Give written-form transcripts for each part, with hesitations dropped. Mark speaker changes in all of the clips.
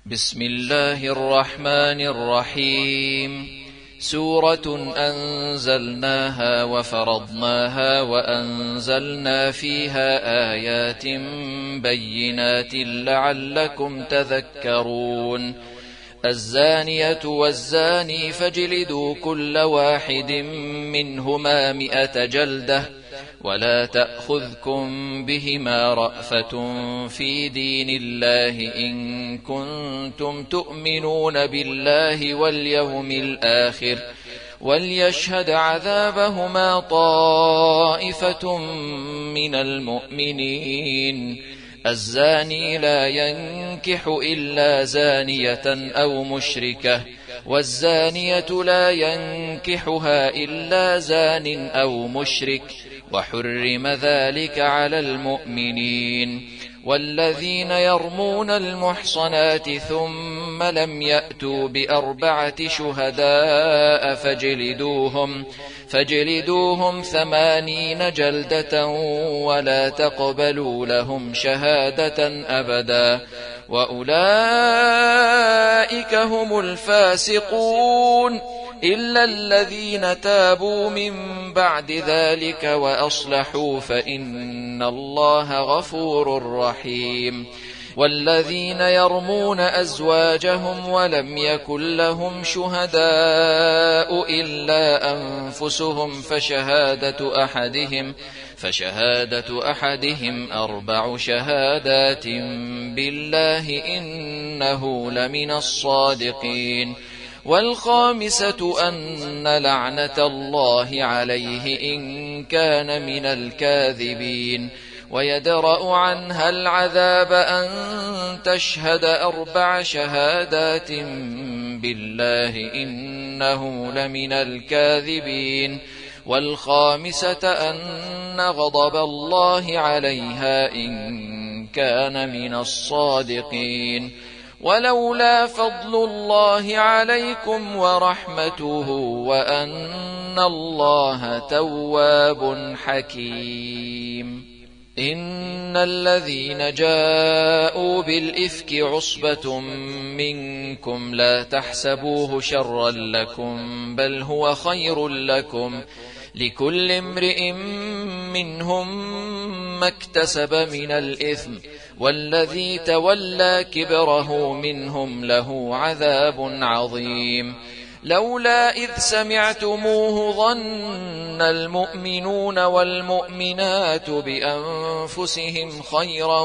Speaker 1: بسم الله الرحمن الرحيم. سورة أنزلناها وفرضناها وأنزلنا فيها آيات بينات لعلكم تذكرون. الزانية والزاني فاجلدوا كل واحد منهما 100 جلدة ولا تأخذكم بهما رأفة في دين الله إن كنتم تؤمنون بالله واليوم الآخر وليشهد عذابهما طائفة من المؤمنين. الزاني لا ينكح إلا زانية أو مشركة والزانية لا ينكحها إلا زان أو مشرك وحرم ذلك على المؤمنين. والذين يرمون المحصنات ثم لم يأتوا ب4 شهداء فاجلدوهم 80 جلدة ولا تقبلوا لهم شهادة أبدا وأولئك هم الفاسقون إلا الذين تابوا من بعد ذلك وأصلحوا فإن الله غفور رحيم. والذين يرمون أزواجهم ولم يكن لهم شهداء إلا أنفسهم فشهادة أحدهم 4 شهادات بالله إنه لمن الصادقين. والخامسة أن لعنة الله عليه إن كان من الكاذبين. ويدرأ عنها العذاب أن تشهد 4 شهادات بالله إنه لمن الكاذبين. والخامسة أن غضب الله عليها إن كان من الصادقين. ولولا فضل الله عليكم ورحمته وأن الله تواب حكيم. إن الذين جاءوا بالإفك عصبة منكم لا تحسبوه شرا لكم بل هو خير لكم لكل امرئ منهم ما اكتسب من الإثم والذي تولى كبره منهم له عذاب عظيم. لولا إذ سمعتموه ظن المؤمنون والمؤمنات بأنفسهم خيرا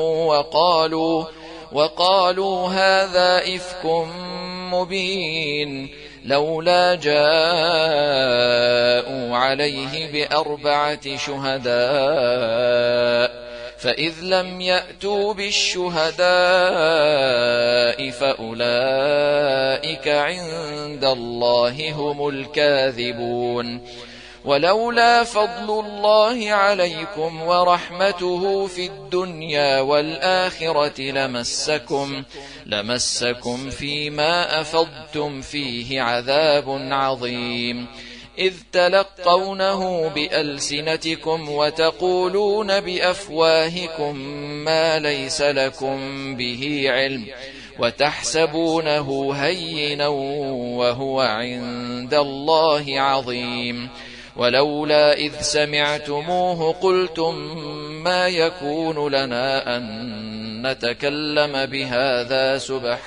Speaker 1: وقالوا هذا إفك مبين. لولا جاءوا عليه ب4 شهداء فإذ لم يأتوا بالشهداء فأولئك عند الله هم الكاذبون. ولولا فضل الله عليكم ورحمته في الدنيا والآخرة لمسكم فيما أفضتم فيه عذاب عظيم. إذ تلقونه بألسنتكم وتقولون بأفواهكم ما ليس لكم به علم وتحسبونه هينا وهو عند الله عظيم. ولولا إذ سمعتموه قلتم ما يكون لنا أن نتكلم بهذا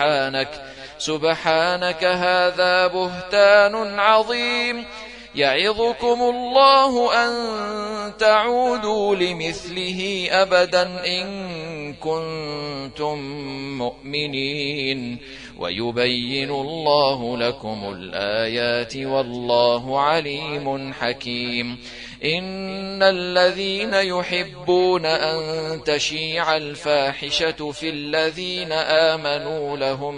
Speaker 1: سبحانك هذا بهتان عظيم. يعظكم الله أن تعودوا لمثله أبدا إن كنتم مؤمنين ويبين الله لكم الآيات والله عليم حكيم. إن الذين يحبون أن تشيع الفاحشة في الذين آمنوا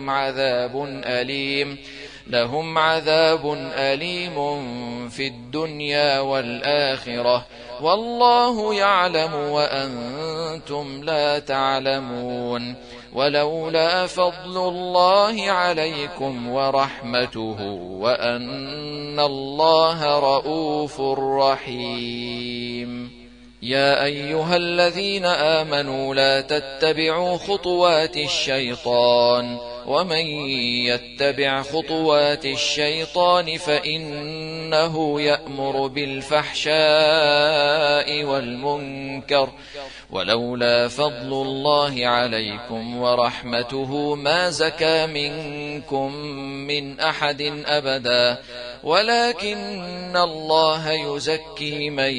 Speaker 1: لهم عذاب أليم في الدنيا والآخرة والله يعلم وأنتم لا تعلمون. ولولا فضل الله عليكم ورحمته وأن الله رؤوف رحيم. يا أيها الذين آمنوا لا تتبعوا خطوات الشيطان ومن يتبع خطوات الشيطان فإنه يأمر بالفحشاء والمنكر ولولا فضل الله عليكم ورحمته ما زكى منكم من أحد أبدا ولكن الله يزكي من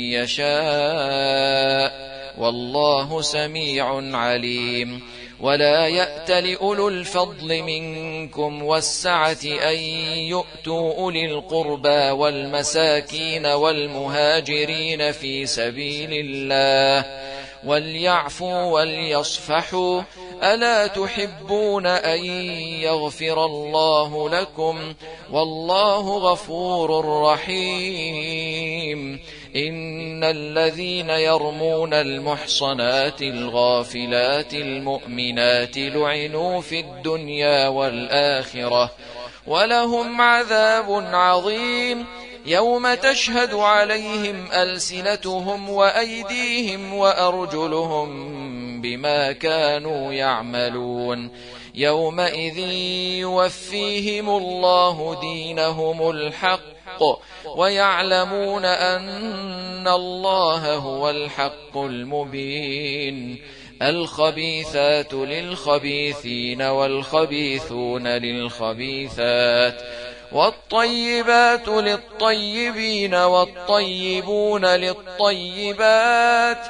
Speaker 1: يشاء والله سميع عليم ولا يأت لأولو الفضل منكم والسعة أن يؤتوا أولي القربى والمساكين والمهاجرين في سبيل الله وليعفوا وليصفحوا ألا تحبون أن يغفر الله لكم والله غفور رحيم إن الذين يرمون المحصنات الغافلات المؤمنات لعنوا في الدنيا والآخرة ولهم عذاب عظيم يوم تشهد عليهم ألسنتهم وأيديهم وأرجلهم بما كانوا يعملون يومئذ يوفيهم الله دينهم الحق ويعلمون أن الله هو الحق المبين الخبيثات للخبيثين والخبيثون للخبيثات والطيبات للطيبين والطيبون للطيبات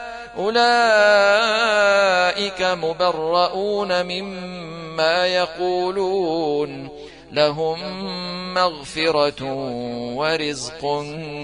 Speaker 1: أولئك مبرؤون مما يقولون لهم مغفرة ورزق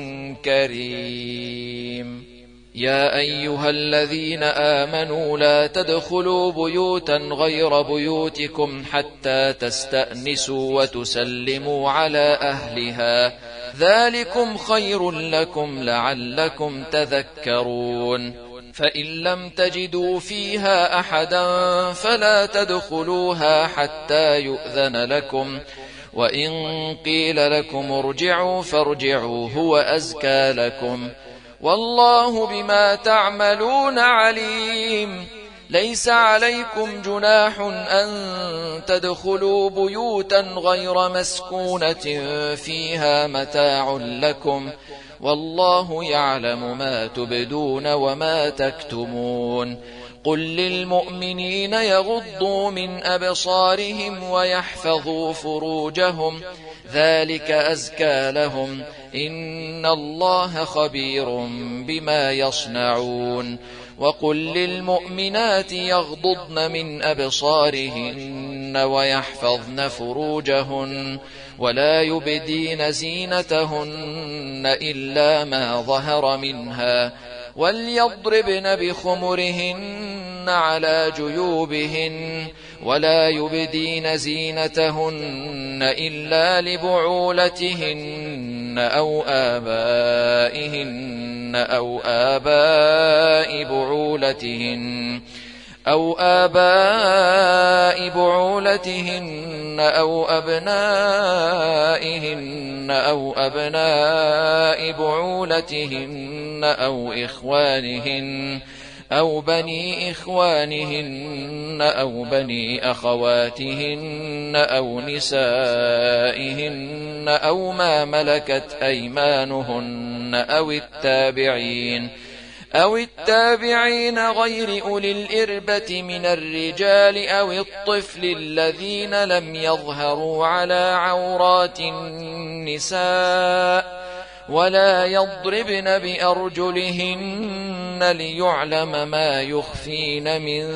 Speaker 1: كريم يا أيها الذين آمنوا لا تدخلوا بيوتا غير بيوتكم حتى تستأنسوا وتسلموا على أهلها ذلكم خير لكم لعلكم تذكرون فإن لم تجدوا فيها أحدا فلا تدخلوها حتى يؤذن لكم وإن قيل لكم ارجعوا فارجعوا هو أزكى لكم والله بما تعملون عليم ليس عليكم جناح أن تدخلوا بيوتا غير مسكونة فيها متاع لكم والله يعلم ما تبدون وما تكتمون قل للمؤمنين يغضوا من أبصارهم ويحفظوا فروجهم ذلك أزكى لهم إن الله خبير بما يصنعون وقل للمؤمنات يغضضن من أبصارهن ويحفظن فروجهن ولا يبدين زينتهن إلا ما ظهر منها وليضربن بخمرهن على جيوبهن ولا يبدين زينتهن إلا لبعولتهن أو آبائهن أو آباء بعولتهن أو أبنائهن أو أبناء بعولتهن أو إخوانهن أو بني إخوانهن أو بني أخواتهن أو نسائهن أو ما ملكت أيمانهن أو التابعين غير أولي الإربة من الرجال أو الطفل الذين لم يظهروا على عورات النساء ولا يضربن بأرجلهن ليعلم ما يخفين من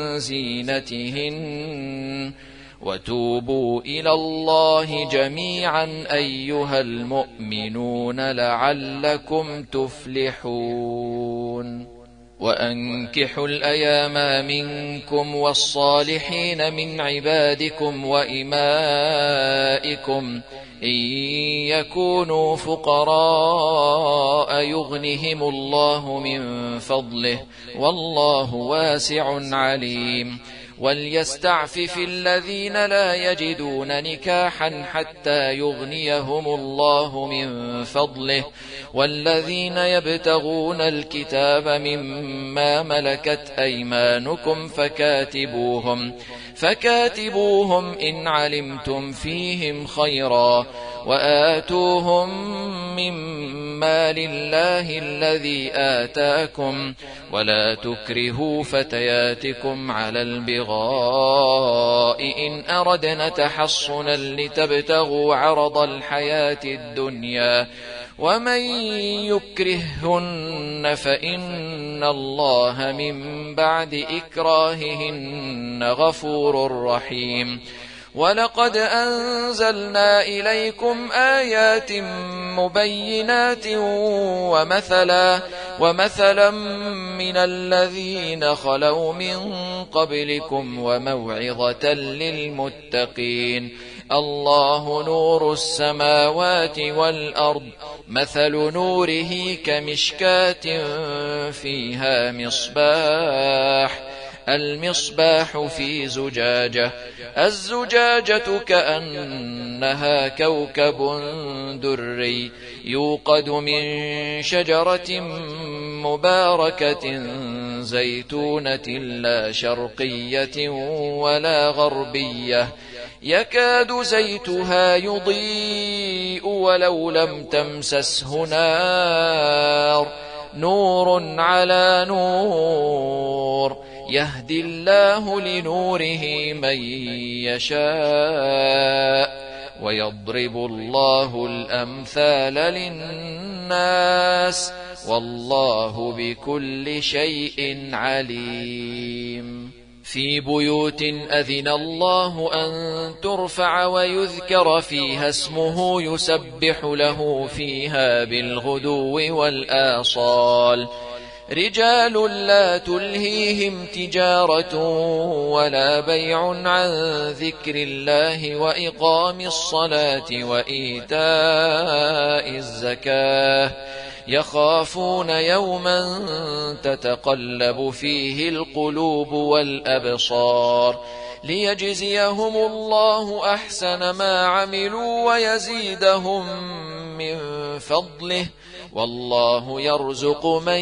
Speaker 1: زينتهن وتوبوا إلى الله جميعا أيها المؤمنون لعلكم تفلحون وأنكحوا الأيام منكم والصالحين من عبادكم وإمائكم إن يكونوا فقراء يغنهم الله من فضله والله واسع عليم وليستعفف الذين لا يجدون نكاحا حتى يغنيهم الله من فضله والذين يبتغون الكتاب مما ملكت أيمانكم فكاتبوهم إن علمتم فيهم خيرا وآتوهم مما لله الذي آتاكم ولا تكرهوا فتياتكم على البغاء إن أردنا تحصنا لتبتغوا عرض الحياة الدنيا ومن يكرههن فإن الله من بعد إكراههن غفور رحيم. ولقد أنزلنا إليكم آيات مبينات ومثلا من الذين خلوا من قبلكم وموعظة للمتقين. الله نور السماوات والأرض مثل نوره كمشكاة فيها المصباح في زجاجة الزجاجة كأنها كوكب دري يوقد من شجرة مباركة زيتونة لا شرقية ولا غربية يكاد زيتها يضيء ولو لم تمسسه نار نور على نور يهدي الله لنوره من يشاء ويضرب الله الأمثال للناس والله بكل شيء عليم. في بيوت أذن الله أن ترفع ويذكر فيها اسمه يسبح له فيها بالغدو والآصال رجال لا تلهيهم تجارة ولا بيع عن ذكر الله وإقام الصلاة وإيتاء الزكاة يخافون يوما تتقلب فيه القلوب والأبصار ليجزيهم الله أحسن ما عملوا ويزيدهم من فضله والله يرزق من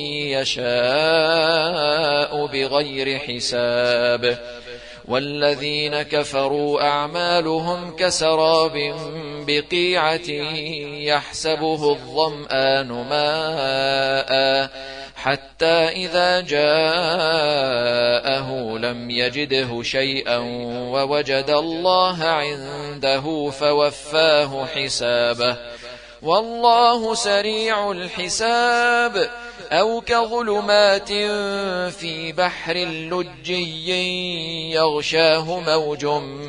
Speaker 1: يشاء بغير حساب. والذين كفروا أعمالهم كسراب بقيعة يحسبه الظمآن ماء حتى إذا جاءه لم يجده شيئا ووجد الله عنده فوفاه حسابه والله سريع الحساب. أو كظلمات في بحر لجي يغشاه موج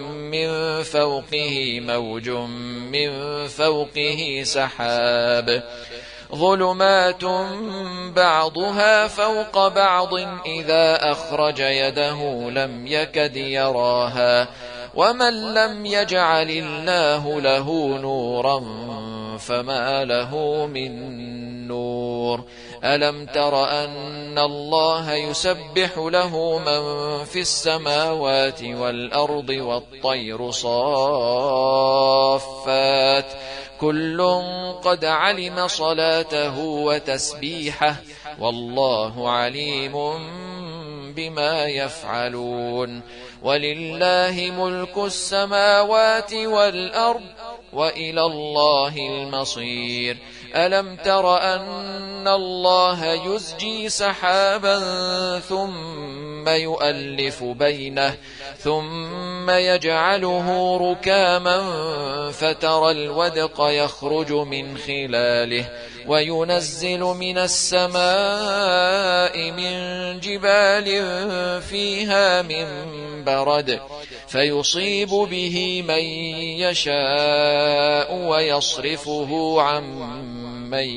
Speaker 1: من فوقه سحاب ظلمات بعضها فوق بعض إذا أخرج يده لم يكد يراها ومن لم يجعل الله له نورا فما له من نور. ألم تر أن الله يسبح له من في السماوات والأرض والطير صافات كل قد علم صلاته وتسبيحه والله عليم بما يفعلون. ولله ملك السماوات والأرض وإلى الله المصير. ألم تر أن الله يزجي سحابا ثم يؤلف بينه ثم يجعله ركاما فترى الودق يخرج من خلاله وينزل من السماء من جبال فيها من برد فيصيب به من يشاء ويصرفه عن من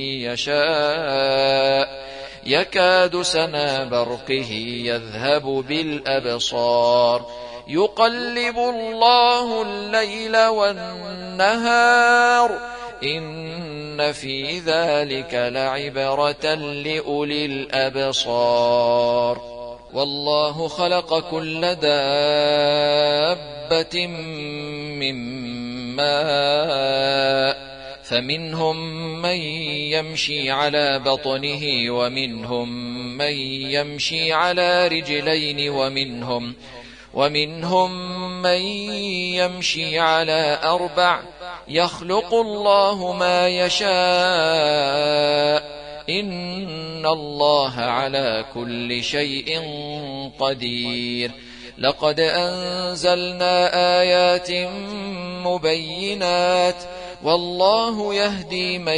Speaker 1: يشاء يكاد سنا برقه يذهب بالأبصار يقلب الله الليل والنهار إن في ذلك لعبرة لأولي الأبصار. والله خلق كل دابة من ماء فمنهم من يمشي على بطنه ومنهم من يمشي على رجلين ومنهم من يمشي على 4 يخلق الله ما يشاء إن الله على كل شيء قدير لقد أنزلنا آيات مبينات والله يهدي من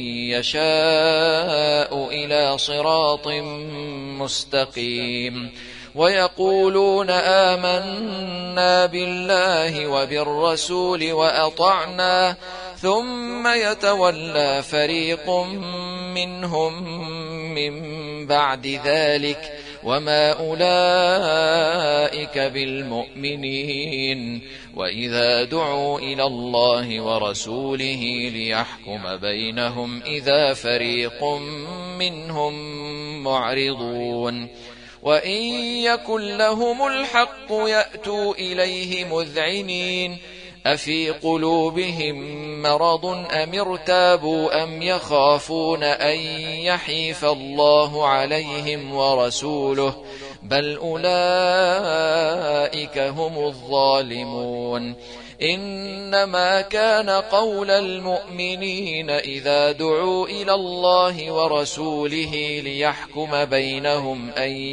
Speaker 1: يشاء إلى صراط مستقيم ويقولون آمنا بالله وبالرسول وأطعنا ثم يتولى فريق منهم من بعد ذلك وما أولئك بالمؤمنين وإذا دعوا إلى الله ورسوله ليحكم بينهم إذا فريق منهم معرضون وإن يكن لهم الحق يأتوا إليه مذعنين أفي قلوبهم مرض أم ارتابوا أم يخافون أن يحيف الله عليهم ورسوله بل أولئك هم الظالمون إنما كان قول المؤمنين إذا دعوا إلى الله ورسوله ليحكم بينهم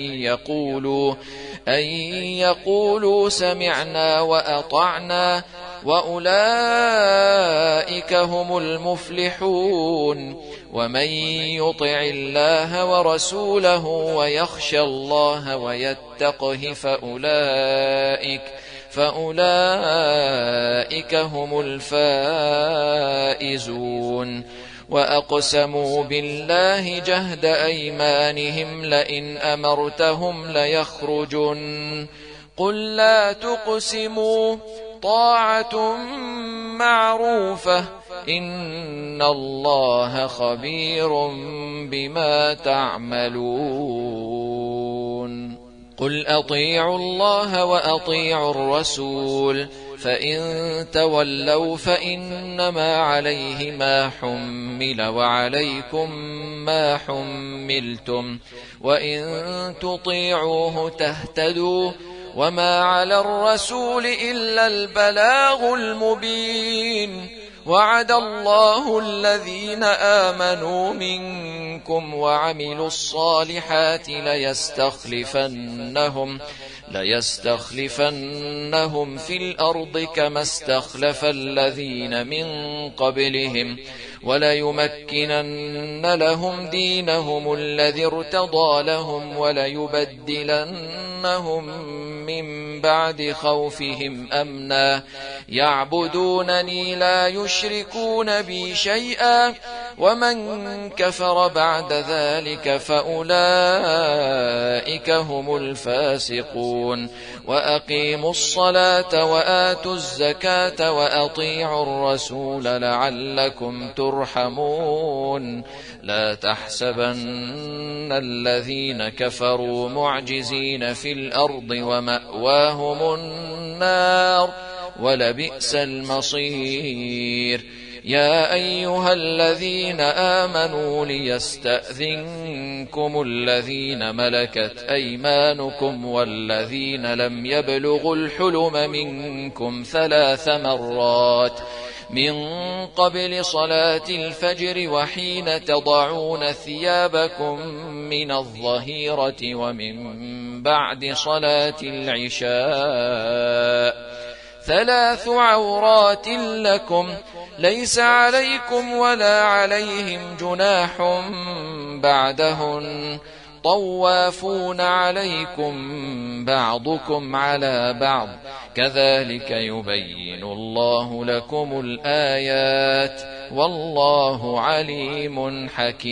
Speaker 1: أن يقولوا سمعنا وأطعنا وأولئك هم المفلحون ومن يطع الله ورسوله ويخشى الله ويتقه فأولئك هم الفائزون وأقسموا بالله جهد أيمانهم لئن أمرتهم ليخرجن قل لا تقسموا طاعة معروفة إن الله خبير بما تعملون قل أطيعوا الله وأطيعوا الرسول فإن تولوا فإنما عليه ما حمل وعليكم ما حملتم وإن تطيعوه تهتدوا وما على الرسول إلا البلاغ المبين وعد الله الذين آمنوا منكم وعملوا الصالحات ليستخلفنهم في الأرض كما استخلف الذين من قبلهم وليمكنن لهم دينهم الذي ارتضى لهم وليبدلنهم من بعد خوفهم أمنا يعبدونني لا يشركون بي شيئا ومن كفر بعد ذلك فأولئك هم الفاسقون وأقيموا الصلاة وآتوا الزكاة وأطيعوا الرسول لعلكم ترحمون لا تحسبن الذين كفروا معجزين في الأرض ومأواهم النار ولبئس المصير يا أيها الذين آمنوا ليستأذنكم الذين ملكت أيمانكم والذين لم يبلغوا الحلم منكم 3 مرات من قبل صلاة الفجر وحين تضعون ثيابكم من الظهيرة ومن بعد صلاة العشاء 3 عورات لكم ليس عليكم ولا عليهم جناح بعدهن طوافون عليكم بعضكم على بعض كذلك يبين الله لكم الآيات والله عليم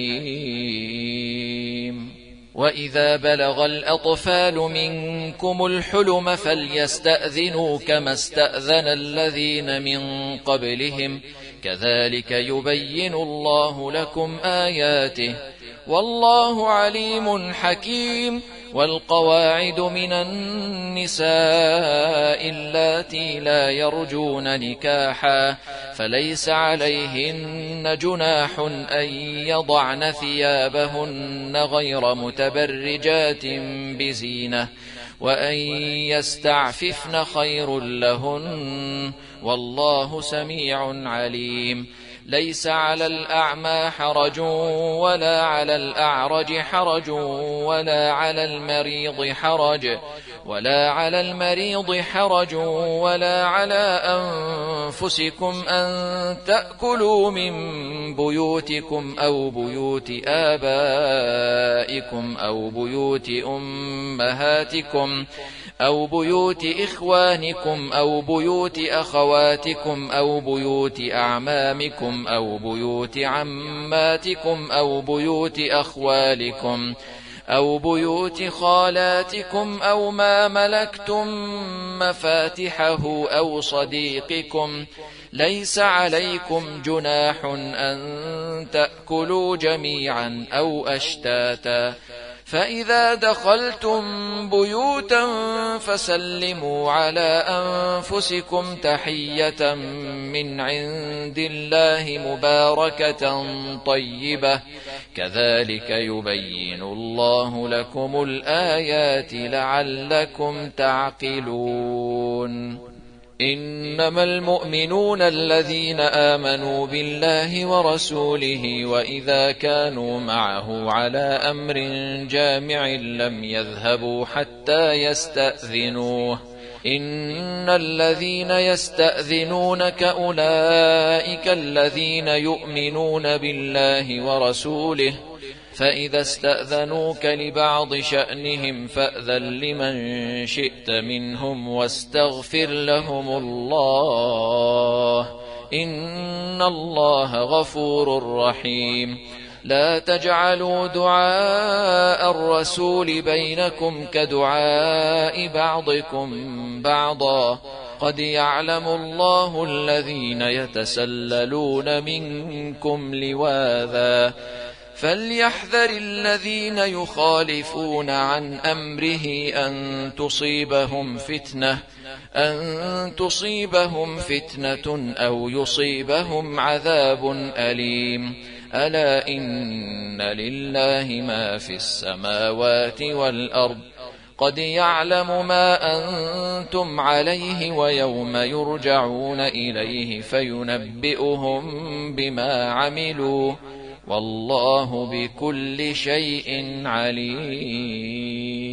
Speaker 1: حكيم وإذا بلغ الأطفال منكم الحلم فليستأذنوا كما استأذن الذين من قبلهم كذلك يبين الله لكم آياته والله عليم حكيم. والقواعد من النساء اللاتي لا يرجون نكاحا فليس عليهن جناح أن يضعن ثيابهن غير متبرجات بزينة وأن يستعففن خير لهن والله سميع عليم. ليس على الأعمى حرج ولا على الأعرج حرج ولا على المريض حرج ولا على أنفسكم أن تأكلوا من بيوتكم أو بيوت آبائكم أو بيوت أمهاتكم أو بيوت إخوانكم أو بيوت أخواتكم أو بيوت أعمامكم أو بيوت عماتكم أو بيوت أخوالكم أو بيوت خالاتكم أو ما ملكتم مفاتحه أو صديقكم. ليس عليكم جناح أن تأكلوا جميعا أو أشتاتا. فإذا دخلتم بيوتا فسلموا على أنفسكم تحية من عند الله مباركة طيبة كذلك يبين الله لكم الآيات لعلكم تعقلون. إنما المؤمنون الذين آمنوا بالله ورسوله وإذا كانوا معه على أمر جامع لم يذهبوا حتى يستأذنوه. إن الذين يستأذنونك أولئك الذين يؤمنون بالله ورسوله فإذا استأذنوك لبعض شأنهم فأذن لمن شئت منهم واستغفر لهم الله إن الله غفور رحيم. لا تجعلوا دعاء الرسول بينكم كدعاء بعضكم بعضا قد يعلم الله الذين يتسللون منكم لواذا فليحذر الذين يخالفون عن أمره أن تصيبهم فتنة أو يصيبهم عذاب أليم. ألا إن لله ما في السماوات والأرض قد يعلم ما أنتم عليه ويوم يرجعون إليه فينبئهم بما عملوا والله بكل شيء عليم.